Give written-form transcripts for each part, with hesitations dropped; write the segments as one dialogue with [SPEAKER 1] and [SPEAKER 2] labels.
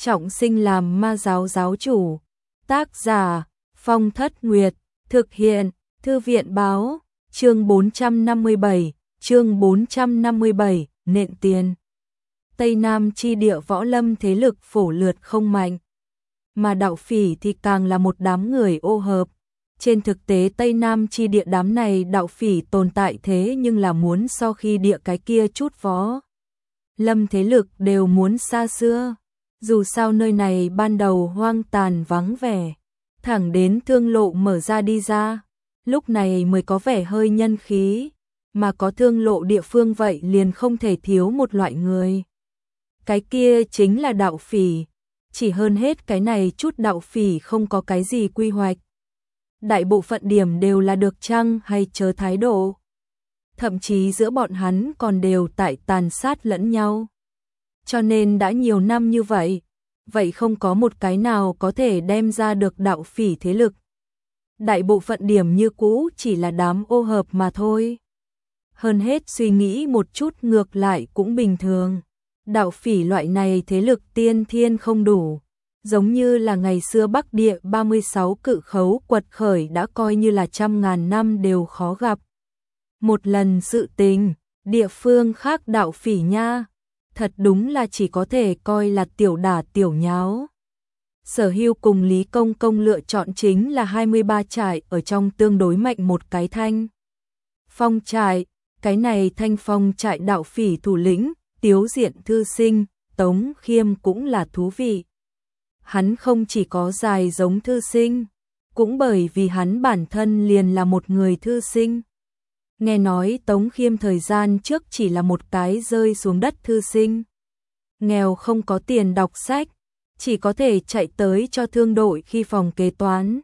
[SPEAKER 1] trọng sinh làm ma giáo giáo chủ. Tác giả Phong Thất Nguyệt. Thực hiện Thư viện báo. Chương 457, nện tiền. Tây Nam chi địa võ lâm thế lực phổ lượt không mạnh, mà đạo phỉ thì càng là một đám người ô hợp. Trên thực tế Tây Nam chi địa đám này đạo phỉ tồn tại thế nhưng là muốn so khi địa cái kia chút võ lâm thế lực đều muốn xa xưa. Dù sao nơi này ban đầu hoang tàn vắng vẻ, thẳng đến thương lộ mở ra đi ra, lúc này mới có vẻ hơi nhân khí, mà có thương lộ địa phương vậy liền không thể thiếu một loại người. Cái kia chính là đạo phỉ, chỉ hơn hết cái này chút đạo phỉ không có cái gì quy hoạch. Đại bộ phận điểm đều là được chăng hay chớ thái độ. Thậm chí giữa bọn hắn còn đều tại tàn sát lẫn nhau. Cho nên đã nhiều năm như vậy, vậy không có một cái nào có thể đem ra được đạo phỉ thế lực. Đại bộ phận điểm như cũ chỉ là đám ô hợp mà thôi. Hơn hết suy nghĩ một chút ngược lại cũng bình thường. Đạo phỉ loại này thế lực tiên thiên không đủ. Giống như là ngày xưa Bắc Địa 36 cự khấu quật khởi đã coi như là trăm ngàn năm đều khó gặp. Một lần sự tình, địa phương khác đạo phỉ nha, thật đúng là chỉ có thể coi là tiểu đả tiểu nháo. Sở Hưu cùng Lý Công Công lựa chọn chính là 23 trại ở trong tương đối mạnh một cái Thanh Phong trại, cái này Thanh Phong trại đạo phỉ thủ lĩnh, Tiếu Diện thư sinh, Tống Khiêm cũng là thú vị. Hắn không chỉ có dài giống thư sinh, cũng bởi vì hắn bản thân liền là một người thư sinh. Nghe nói Tống Khiêm thời gian trước chỉ là một cái rơi xuống đất thư sinh. Nghèo không có tiền đọc sách, chỉ có thể chạy tới cho thương đội khi phòng kế toán.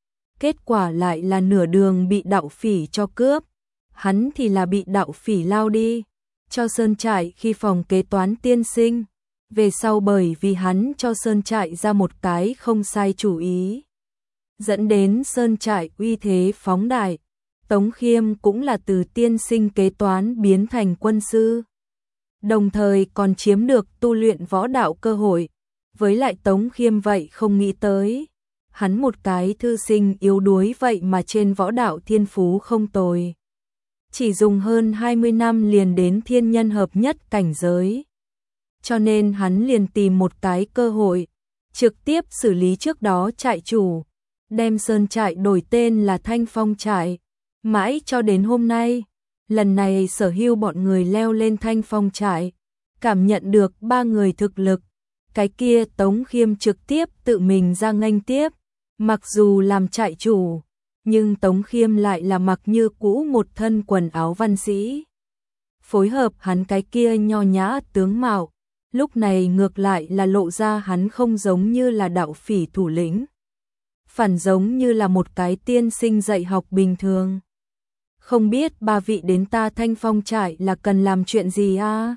[SPEAKER 1] Kết quả lại là nửa đường bị đạo phỉ cho cướp, hắn thì là bị đạo phỉ lao đi, cho sơn trại khi phòng kế toán tiên sinh. Về sau bởi vì hắn cho sơn trại ra một cái không sai chủ ý, dẫn đến sơn trại uy thế phóng đại. Tống Khiêm cũng là từ tiên sinh kế toán biến thành quân sư, đồng thời còn chiếm được tu luyện võ đạo cơ hội. Với lại Tống Khiêm vậy không nghĩ tới, hắn một cái thư sinh yếu đuối vậy mà trên võ đạo thiên phú không tồi. Chỉ dùng hơn 20 năm liền đến thiên nhân hợp nhất cảnh giới. Cho nên hắn liền tìm một cái cơ hội, trực tiếp xử lý trước đó trại chủ, đem sơn trại đổi tên là Thanh Phong trại. Mãi cho đến hôm nay, lần này Sở Hưu bọn người leo lên Thanh Phong trại, cảm nhận được ba người thực lực. Cái kia Tống Khiêm trực tiếp tự mình ra nghênh tiếp, mặc dù làm trại chủ, nhưng Tống Khiêm lại là mặc như cũ một thân quần áo văn sĩ. Phối hợp hắn cái kia nho nhã tướng mạo, lúc này ngược lại là lộ ra hắn không giống như là đạo phỉ thủ lĩnh, phản giống như là một cái tiên sinh dạy học bình thường. Không biết ba vị đến ta Thanh Phong trại là cần làm chuyện gì à?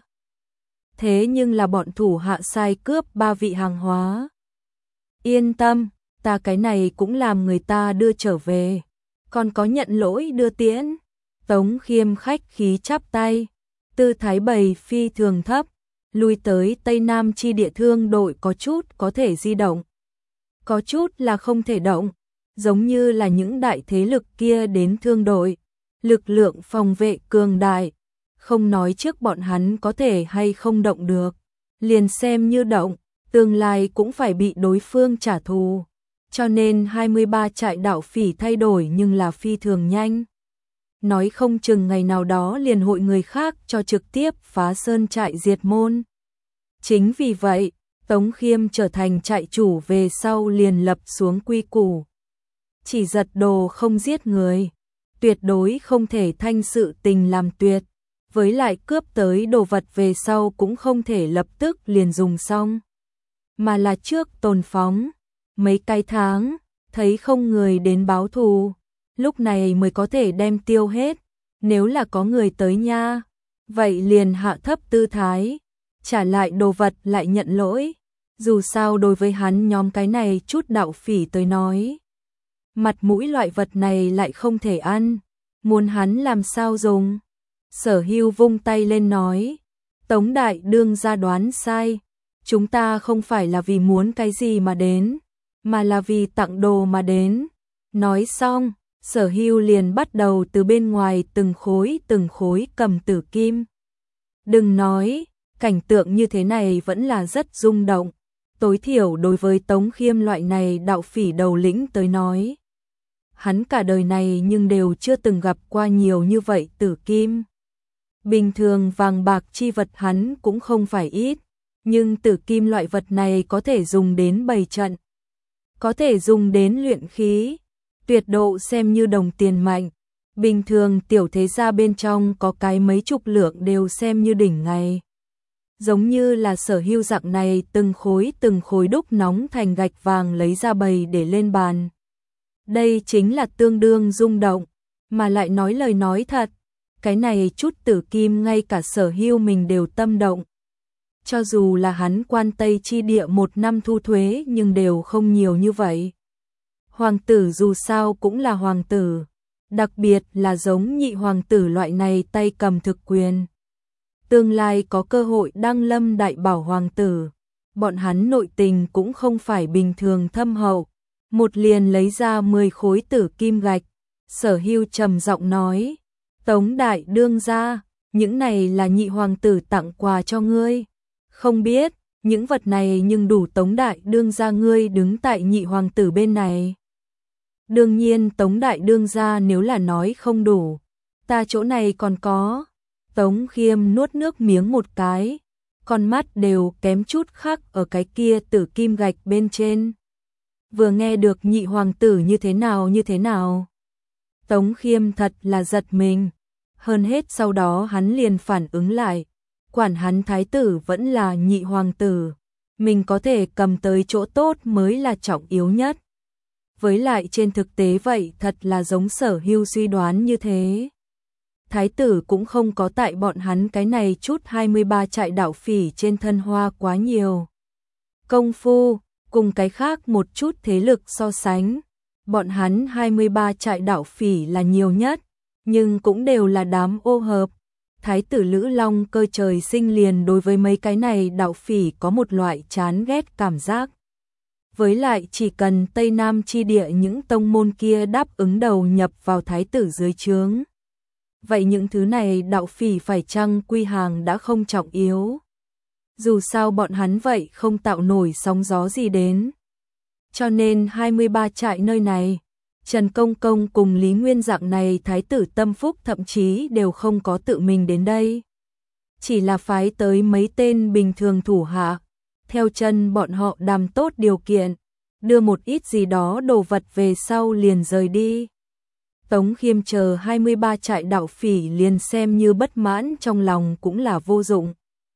[SPEAKER 1] Thế nhưng là bọn thủ hạ sai cướp ba vị hàng hóa. Yên tâm, ta cái này cũng làm người ta đưa trở về, còn có nhận lỗi đưa tiễn. Tống Khiêm khách khí chắp tay, tư thái bày phi thường thấp, lui tới Tây Nam chi địa thương đội có chút có thể di động, có chút là không thể động, giống như là những đại thế lực kia đến thương đội, lực lượng phòng vệ cường đại, không nói trước bọn hắn có thể hay không động được, liền xem như động, tương lai cũng phải bị đối phương trả thù. Cho nên 23 trại đạo phỉ thay đổi nhưng là phi thường nhanh. Nói không chừng ngày nào đó liền hội người khác cho trực tiếp phá sơn trại diệt môn. Chính vì vậy, Tống Khiêm trở thành trại chủ về sau liền lập xuống quy củ. Chỉ giật đồ không giết người, tuyệt đối không thể thanh sự tình làm tuyệt. Với lại cướp tới đồ vật về sau cũng không thể lập tức liền dùng xong, mà là trước tồn phóng mấy cái tháng, thấy không người đến báo thù, lúc này mới có thể đem tiêu hết. Nếu là có người tới nha, vậy liền hạ thấp tư thái, trả lại đồ vật lại nhận lỗi. Dù sao đối với hắn nhóm cái này chút đạo phỉ tới nói, mặt mũi loại vật này lại không thể ăn, muốn hắn làm sao dùng. Sở Hưu vung tay lên nói, Tống đại đương ra đoán sai, chúng ta không phải là vì muốn cái gì mà đến, mà là vì tặng đồ mà đến. Nói xong, Sở Hưu liền bắt đầu từ bên ngoài từng khối cầm tử kim. Đừng nói, cảnh tượng như thế này vẫn là rất rung động, tối thiểu đối với Tống Khiêm loại này đạo phỉ đầu lĩnh tới nói. Hắn cả đời này nhưng đều chưa từng gặp qua nhiều như vậy tử kim. Bình thường vàng bạc chi vật hắn cũng không phải ít, nhưng tử kim loại vật này có thể dùng đến bày trận, có thể dùng đến luyện khí, tuyệt độ xem như đồng tiền mạnh. Bình thường tiểu thế gia bên trong có cái mấy chục lượng đều xem như đỉnh ngày. Giống như là Sở Hưu dạng này từng khối đúc nóng thành gạch vàng lấy ra bày để lên bàn. Đây chính là tương đương rung động, mà lại nói lời nói thật, cái này chút tử kim ngay cả Sở Hưu mình đều tâm động. Cho dù là hắn Quan Tây chi địa một năm thu thuế nhưng đều không nhiều như vậy. Hoàng tử dù sao cũng là hoàng tử, đặc biệt là giống nhị hoàng tử loại này tay cầm thực quyền. Tương lai có cơ hội đăng lâm đại bảo hoàng tử, bọn hắn nội tình cũng không phải bình thường thâm hậu. Một liền lấy ra 10 khối tử kim gạch, Sở Hưu trầm giọng nói, Tống đại đương gia, những này là nhị hoàng tử tặng quà cho ngươi. Không biết, những vật này nhưng đủ Tống đại đương gia ngươi đứng tại nhị hoàng tử bên này. Đương nhiên Tống đại đương gia nếu là nói không đủ, ta chỗ này còn có. Tống Khiêm nuốt nước miếng một cái, con mắt đều kém chút khắc ở cái kia tử kim gạch bên trên. Vừa nghe được nhị hoàng tử như thế nào. Tống Khiêm thật là giật mình, hơn hết sau đó hắn liền phản ứng lại, quản hắn thái tử vẫn là nhị hoàng tử, mình có thể cầm tới chỗ tốt mới là trọng yếu nhất. Với lại trên thực tế vậy thật là giống Sở Hưu suy đoán như thế. Thái tử cũng không có tại bọn hắn cái này chút 23 trại đạo phỉ trên thân hoa quá nhiều công phu, cùng cái khác một chút thế lực so sánh. Bọn hắn 23 trại đạo phỉ là nhiều nhất, nhưng cũng đều là đám ô hợp. Thái tử Lữ Long Cơ trời sinh liền đối với mấy cái này đạo phỉ có một loại chán ghét cảm giác. Với lại chỉ cần Tây Nam chi địa những tông môn kia đáp ứng đầu nhập vào thái tử dưới trướng. Vậy những thứ này đạo phỉ phải chăng quy hàng đã không trọng yếu. Dù sao bọn hắn vậy không tạo nổi sóng gió gì đến. Cho nên 23 trại nơi này, Trần Công Công cùng Lý Nguyên dạng này thái tử tâm phúc thậm chí đều không có tự mình đến đây. Chỉ là phái tới mấy tên bình thường thủ hạ, theo chân bọn họ đàm tốt điều kiện, đưa một ít gì đó đồ vật về sau liền rời đi. Tống Khiêm chờ 23 trại đạo phỉ liền xem như bất mãn trong lòng cũng là vô dụng.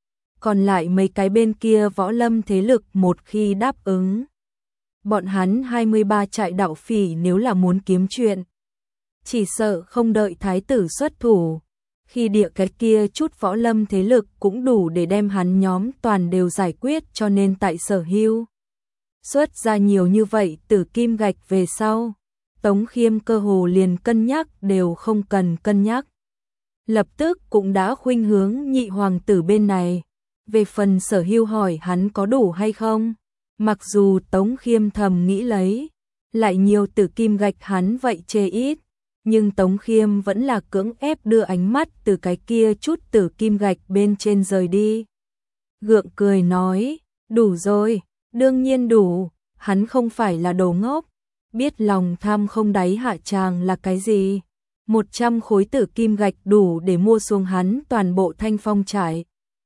[SPEAKER 1] Còn lại mấy cái bên kia võ lâm thế lực một khi đáp ứng. Bọn hắn 23 trại đạo phỉ nếu là muốn kiếm chuyện, chỉ sợ không đợi thái tử xuất thủ. Khi địa cái kia chút võ lâm thế lực cũng đủ để đem hắn nhóm toàn đều giải quyết, cho nên tại Sở Hưu xuất ra nhiều như vậy tử kim gạch về sau. Tống Khiêm cơ hồ liền cân nhắc đều không cần cân nhắc. Lập tức cũng đã khuynh hướng nhị hoàng tử bên này. Về phần Sở Hưu hỏi hắn có đủ hay không, mặc dù Tống Khiêm thầm nghĩ lấy, lại nhiều tử kim gạch hắn vậy chê ít, nhưng Tống Khiêm vẫn là cưỡng ép đưa ánh mắt từ cái kia chút tử kim gạch bên trên rời đi. Gượng cười nói, đủ rồi, đương nhiên đủ, hắn không phải là đồ ngốc, biết lòng tham không đáy hạ tràng là cái gì. 100 khối tử kim gạch đủ để mua xuống hắn toàn bộ Thanh Phong trại.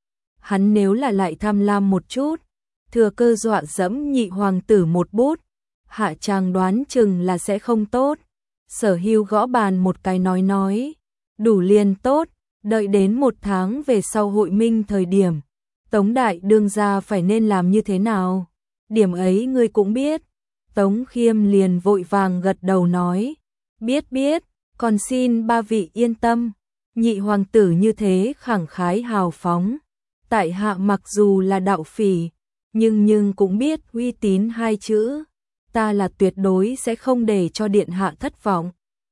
[SPEAKER 1] Hắn nếu là lại tham lam một chút, thừa cơ dọa dẫm nhị hoàng tử một bút, hạ tràng đoán chừng là sẽ không tốt. Sở Hưu gõ bàn một cái nói, đủ liền tốt, đợi đến 1 tháng về sau hội minh thời điểm, Tống đại đương gia phải nên làm như thế nào, điểm ấy ngươi cũng biết. Tống Khiêm liền vội vàng gật đầu nói, biết, còn xin ba vị yên tâm, nhị hoàng tử như thế khẳng khái hào phóng, tại hạ mặc dù là đạo phỉ, nhưng cũng biết uy tín 2 chữ, ta là tuyệt đối sẽ không để cho điện hạ thất vọng.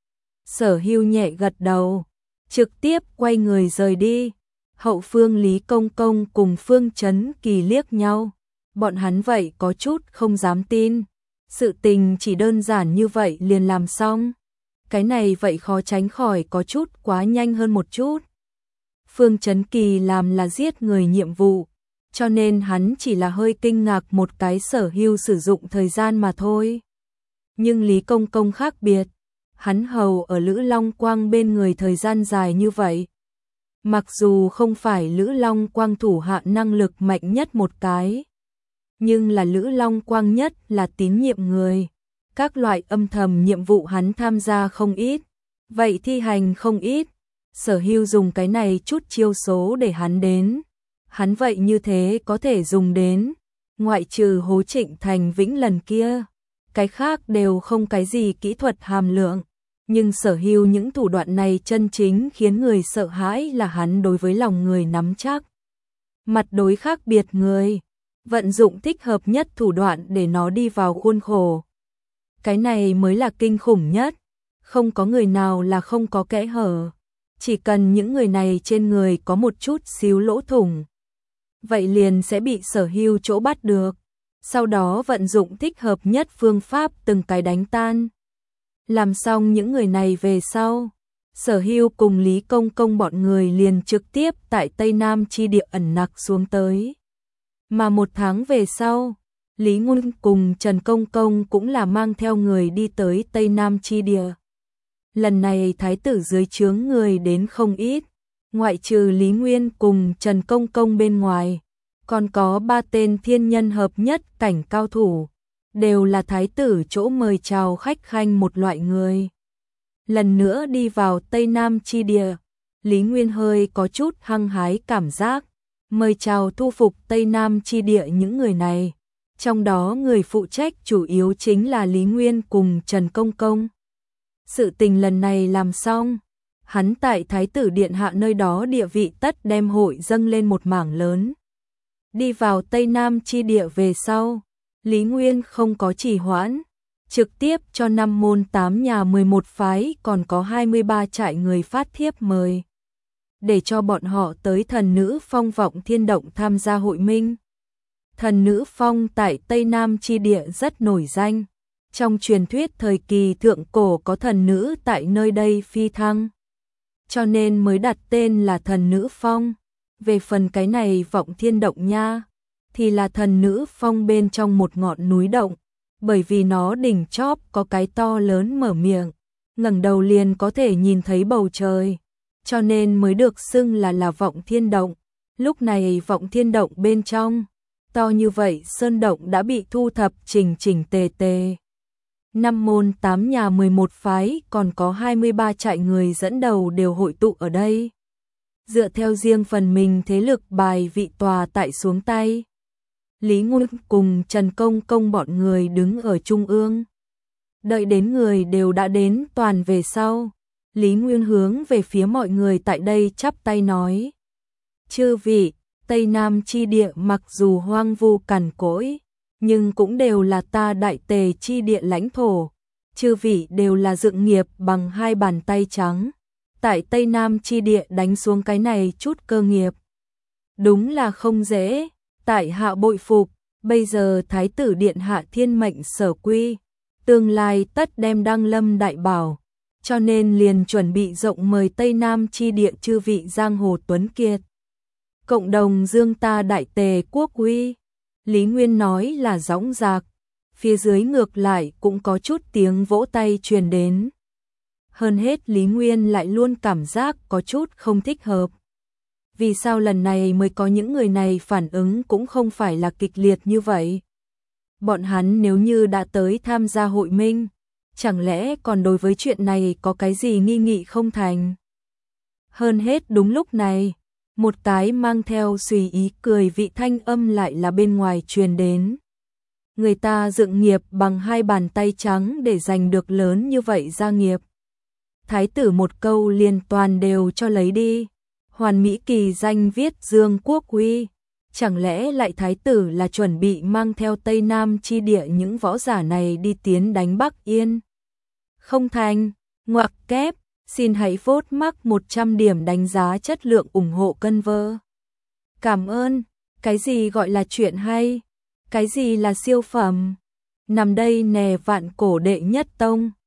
[SPEAKER 1] Sở Hưu nhẹ gật đầu, trực tiếp quay người rời đi. Hậu phương Lý Công Công cùng Phương Chấn Kỳ liếc nhau, Bọn hắn vậy có chút không dám tin. Sự tình chỉ đơn giản như vậy liền làm xong. Cái này vậy khó tránh khỏi có chút quá nhanh hơn một chút. Phương Chấn Kỳ làm là giết người nhiệm vụ, cho nên hắn chỉ là hơi kinh ngạc một cái Sở Hưu sử dụng thời gian mà thôi. Nhưng Lý Công Công khác biệt, hắn hầu ở Lữ Long Quang bên người thời gian dài như vậy. Mặc dù không phải Lữ Long Quang thủ hạ năng lực mạnh nhất một cái, nhưng là Lữ Long Quang nhất là tín nhiệm người. Các loại âm thầm nhiệm vụ hắn tham gia không ít, vậy thi hành không ít. Sở Hưu dùng cái này chút chiêu số để hắn đến. Hắn vậy như thế có thể dùng đến, ngoại trừ Hố Trịnh Thành Vĩnh lần kia. Cái khác đều không cái gì kỹ thuật hàm lượng. Nhưng Sở Hưu những thủ đoạn này chân chính khiến người sợ hãi là hắn đối với lòng người nắm chắc. Mặt đối khác biệt người, vận dụng thích hợp nhất thủ đoạn để nó đi vào khuôn khổ. Cái này mới là kinh khủng nhất, không có người nào là không có kẽ hở. Chỉ cần những người này trên người có một chút xíu lỗ thủng, vậy liền sẽ bị Sở Hưu chỗ bắt được, sau đó vận dụng thích hợp nhất phương pháp từng cái đánh tan. Làm xong những người này về sau, Sở Hưu cùng Lý Công Công bọn người liền trực tiếp tại Tây Nam chi địa ẩn nặc xuống tới. Mà một tháng về sau, Lý Nguyên cùng Trần Công Công cũng là mang theo người đi tới Tây Nam chi địa. Lần này thái tử dưới trướng người đến không ít, ngoại trừ Lý Nguyên cùng Trần Công Công bên ngoài, còn có 3 tên thiên nhân hợp nhất cảnh cao thủ, đều là thái tử chỗ mời chào khách khanh một loại người. Lần nữa đi vào Tây Nam chi địa, Lý Nguyên hơi có chút hăng hái cảm giác, mời chào thu phục Tây Nam chi địa những người này. Trong đó người phụ trách chủ yếu chính là Lý Nguyên cùng Trần Công Công. Sự tình lần này làm xong, hắn tại Thái tử Điện Hạ nơi đó địa vị tất đem hội dâng lên một mảng lớn. Đi vào Tây Nam chi địa về sau, Lý Nguyên không có trì hoãn, trực tiếp cho 5 môn 8 nhà 11 phái còn có 23 trại người phát thiếp mời, để cho bọn họ tới Thần Nữ Phong Vọng Thiên Động tham gia hội minh. Thần Nữ Phong tại Tây Nam chi địa rất nổi danh. Trong truyền thuyết thời kỳ thượng cổ có thần nữ tại nơi đây phi thăng, cho nên mới đặt tên là Thần Nữ Phong. Về phần cái này Vọng Thiên Động nha, thì là Thần Nữ Phong bên trong một ngọn núi động, bởi vì nó đỉnh chóp có cái to lớn mở miệng, ngẩng đầu liền có thể nhìn thấy bầu trời, cho nên mới được xưng là Vọng Thiên Động. Lúc này Vọng Thiên Động bên trong, to như vậy sơn động đã bị thu thập chỉnh chỉnh tề tề. 5 môn 8 nhà 11 phái còn có 23 trại người dẫn đầu đều hội tụ ở đây. Dựa theo riêng phần mình thế lực bài vị tòa tại xuống tay. Lý Nguyên cùng Trần Công Công bọn người đứng ở trung ương. Đợi đến người đều đã đến toàn về sau, Lý Nguyên hướng về phía mọi người tại đây chắp tay nói: chư vị, Tây Nam chi địa mặc dù hoang vu cằn cỗi, nhưng cũng đều là ta Đại Tề chi địa lãnh thổ. Chư vị đều là dựng nghiệp bằng 2 bàn tay trắng, tại Tây Nam chi địa đánh xuống cái này chút cơ nghiệp. Đúng là không dễ, tại hạ bội phục, bây giờ Thái tử Điện Hạ thiên mệnh sở quy, tương lai tất đem đăng lâm đại bảo, cho nên liền chuẩn bị rộng mời Tây Nam chi địa chư vị giang hồ tuấn kiệt. Cộng đồng dương ta Đại Tề quốc uy. Lý Nguyên nói là dõng dạc, phía dưới ngược lại cũng có chút tiếng vỗ tay truyền đến. Hơn hết Lý Nguyên lại luôn cảm giác có chút không thích hợp. Vì sao lần này mới có những người này phản ứng cũng không phải là kịch liệt như vậy? Bọn hắn nếu như đã tới tham gia hội minh, chẳng lẽ còn đối với chuyện này có cái gì nghi nghị không thành? Hơn hết đúng lúc này, một cái mang theo suy ý cười vị thanh âm lại là bên ngoài truyền đến. Người ta dựng nghiệp bằng 2 bàn tay trắng để giành được lớn như vậy gia nghiệp. Thái tử một câu liền toàn đều cho lấy đi. Hoàn Mỹ kỳ danh viết dương quốc uy. Chẳng lẽ lại thái tử là chuẩn bị mang theo Tây Nam chi địa những võ giả này đi tiến đánh Bắc Yên? Không thành, ngoặc kép. Xin hãy vote mắc 100 điểm đánh giá chất lượng ủng hộ Conver. Cảm ơn. Cái gì gọi là chuyện hay? Cái gì là siêu phẩm? Nằm đây nè, vạn cổ đệ nhất tông.